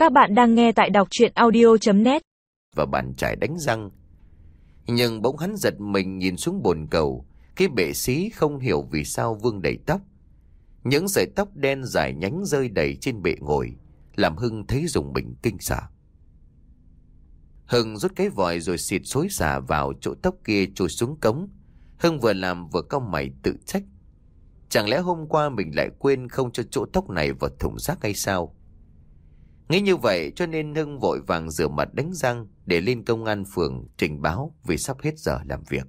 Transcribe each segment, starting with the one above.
Các bạn đang nghe tại đọc truyện audio.net. Và bàn chải đánh răng. Nhưng bỗng hắn giật mình nhìn xuống bồn cầu. Cái bệ xí không hiểu vì sao vương đầy tóc. Những sợi tóc đen dài nhánh rơi đầy trên bệ ngồi, làm Hưng thấy rùng mình kinh sợ. Hưng rút cái vòi rồi xịt xối xả vào chỗ tóc kia trôi xuống cống. Hưng vừa làm vừa cau mày tự trách. Chẳng lẽ hôm qua mình lại quên không cho chỗ tóc này vào thùng rác hay sao? Nghĩ như vậy cho nên Hưng vội vàng rửa mặt đánh răng để lên công an phường trình báo vì sắp hết giờ làm việc.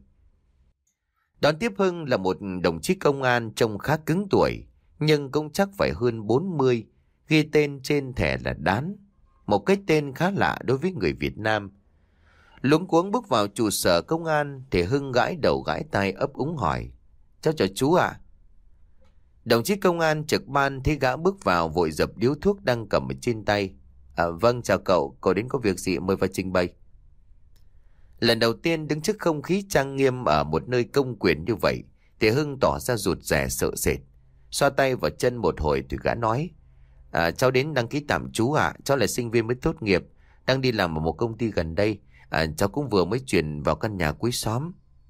Đón tiếp Hưng là một đồng chí công an trông khá cứng tuổi, nhưng cũng chắc phải hơn 40, ghi tên trên thẻ là Đán, một cái tên khá lạ đối với người Việt Nam. Luống cuống bước vào trụ sở công an thì Hưng gãi đầu gãi tai ấp úng hỏi: "Cháu chào chú ạ." Đồng chí công an trực ban thấy gã bước vào vội dập điếu thuốc đang cầm ở trên tay. Vâng, chào cậu đến có việc gì mời vào trình bày." Lần đầu tiên đứng trước không khí trang nghiêm ở một nơi công quyền như vậy thì Hưng tỏ ra rụt rè sợ sệt. Xoa tay vào chân một hồi thì gã nói: "Cháu đến đăng ký tạm trú ạ. Cháu là sinh viên mới tốt nghiệp, đang đi làm ở một công ty gần đây. Cháu cũng vừa mới chuyển vào căn nhà cuối xóm."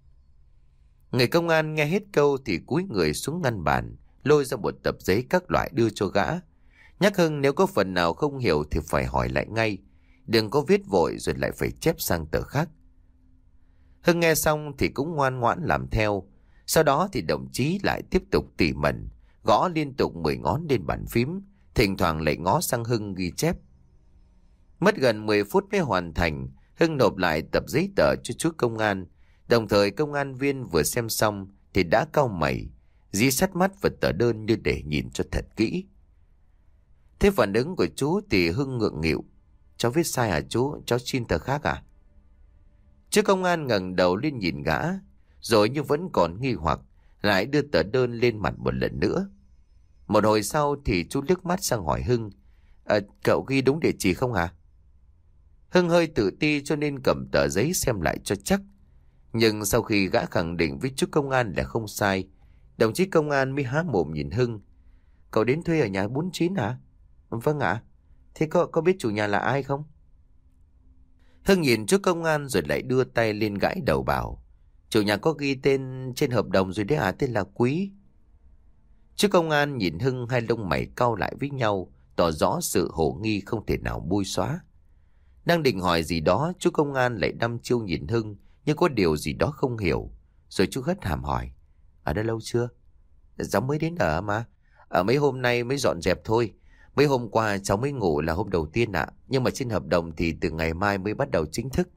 Người công an nghe hết câu thì cúi người xuống ngăn bàn, lôi ra một tập giấy các loại đưa cho gã. Nhắc Hưng nếu có phần nào không hiểu thì phải hỏi lại ngay, đừng có viết vội rồi lại phải chép sang tờ khác. Hưng nghe xong thì cũng ngoan ngoãn làm theo. Sau đó thì đồng chí lại tiếp tục tỉ mẩn, gõ liên tục 10 ngón lên bàn phím, thỉnh thoảng lại ngó sang Hưng ghi chép. Mất gần 10 phút mới hoàn thành. Hưng nộp lại tập giấy tờ cho chú công an. Đồng thời công an viên vừa xem xong thì đã cau mày, dí sát mắt vào tờ đơn như để nhìn cho thật kỹ. Thế phản ứng của chú thì Hưng ngượng nghịu: "Cháu viết sai hả chú? Cháu xin tờ khác à?" Chú công an ngẩng đầu lên nhìn gã, rồi như vẫn còn nghi hoặc, lại đưa tờ đơn lên mặt một lần nữa. Một hồi sau thì chú liếc mắt sang hỏi Hưng: "Cậu ghi đúng địa chỉ không hả?" Hưng hơi tự ti cho nên cầm tờ giấy xem lại cho chắc. Nhưng sau khi gã khẳng định với chú công an là không sai, đồng chí công an mới há mồm nhìn Hưng: "Cậu đến thuê ở nhà 49 hả?" "Vâng ạ." "Thế có biết chủ nhà là ai không?" Hưng nhìn chú công an rồi lại đưa tay lên gãi đầu bảo: "Chủ nhà có ghi tên trên hợp đồng rồi đấy à, tên là Quý." Chú công an nhìn Hưng, hai lông mày cau lại với nhau, tỏ rõ sự hồ nghi không thể nào bôi xóa. Đang định hỏi gì đó, chú công an lại đăm chiêu nhìn Hưng như có điều gì đó không hiểu. Rồi chú hất hàm hỏi: "Ở đây lâu chưa?" "Cháu mới đến ở mà. Ở mấy hôm nay mới dọn dẹp thôi. Mấy hôm qua cháu mới ngủ là hôm đầu tiên ạ. Nhưng mà trên hợp đồng thì từ ngày mai mới bắt đầu chính thức."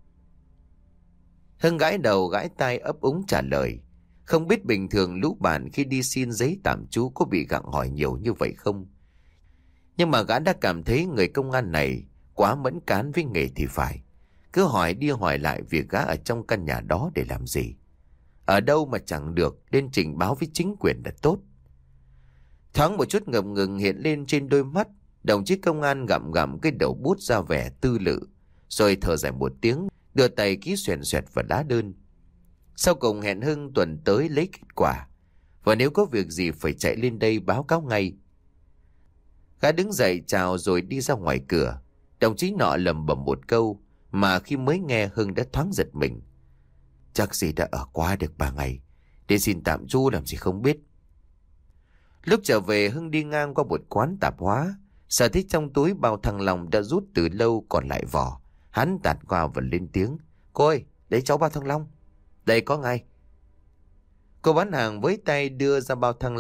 Hưng gãi đầu gãi tai ấp úng trả lời. Không biết bình thường lũ bạn khi đi xin giấy tạm trú có bị gặng hỏi nhiều như vậy không. Nhưng mà gã đã cảm thấy người công an này quá mẫn cán với nghề thì phải. Cứ hỏi đi hỏi lại việc gã ở trong căn nhà đó để làm gì. Ở đâu mà chẳng được, nên trình báo với chính quyền là tốt. Thoáng một chút ngập ngừng hiện lên trên đôi mắt, đồng chí công an gặm gặm cái đầu bút ra vẻ tư lự, rồi thở dài một tiếng, đưa tay ký xoèn xoẹt vào lá đơn. Sau cùng hẹn Hưng tuần tới lấy kết quả, và nếu có việc gì phải chạy lên đây báo cáo ngay. Gã đứng dậy chào rồi đi ra ngoài cửa. Đồng chí nọ lẩm bẩm một câu mà khi mới nghe Hưng đã thoáng giật mình. Chắc gì đã ở qua được 3 ngày, để xin tạm trú làm gì không biết. Lúc trở về, Hưng đi ngang qua một quán tạp hóa, sở thích trong túi bao thăng long đã rút từ lâu còn lại vỏ. Hắn tạt qua và lên tiếng: "Cô ơi, đấy cháu bao thăng long." "Đây có ngay." Cô bán hàng với tay đưa ra bao thăng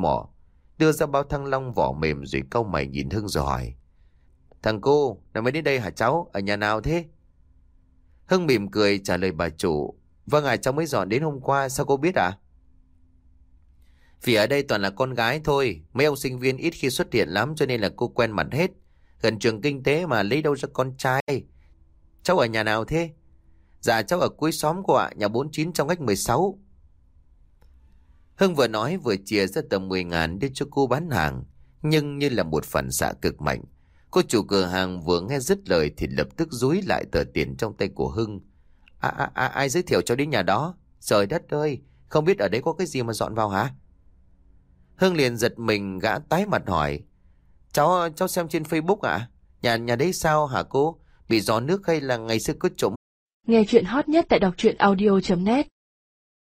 long vỏ mềm rồi cau mày nhìn Hưng rồi hỏi: "Thằng cô, nào mới đến đây hả cháu? Ở nhà nào thế?" Hưng mỉm cười trả lời bà chủ: "Vâng ạ, cháu mới dọn đến hôm qua, sao cô biết ạ?" "Vì ở đây toàn là con gái thôi, mấy ông sinh viên ít khi xuất hiện lắm cho nên là cô quen mặt hết. Gần trường kinh tế mà lấy đâu ra con trai. Cháu ở nhà nào thế?" "Dạ cháu ở cuối xóm cô ạ, nhà 49 trong ngách 16. Hưng vừa nói vừa chìa ra tầm 10.000 đưa cho cô bán hàng. Nhưng như là một phản xạ cực mạnh, cô chủ cửa hàng vừa nghe dứt lời thì lập tức dúi lại tờ tiền trong tay của Hưng. Ai giới thiệu cho đến nhà đó? Trời đất ơi, không biết ở đấy có cái gì mà dọn vào hả?" Hưng liền giật mình, gã tái mặt hỏi: Cháu xem trên Facebook ạ? Nhà đấy sao hả cô? Bị gió nước hay là ngày xưa có trộm? Nghe chuyện hot nhất tại đọc truyện audio.net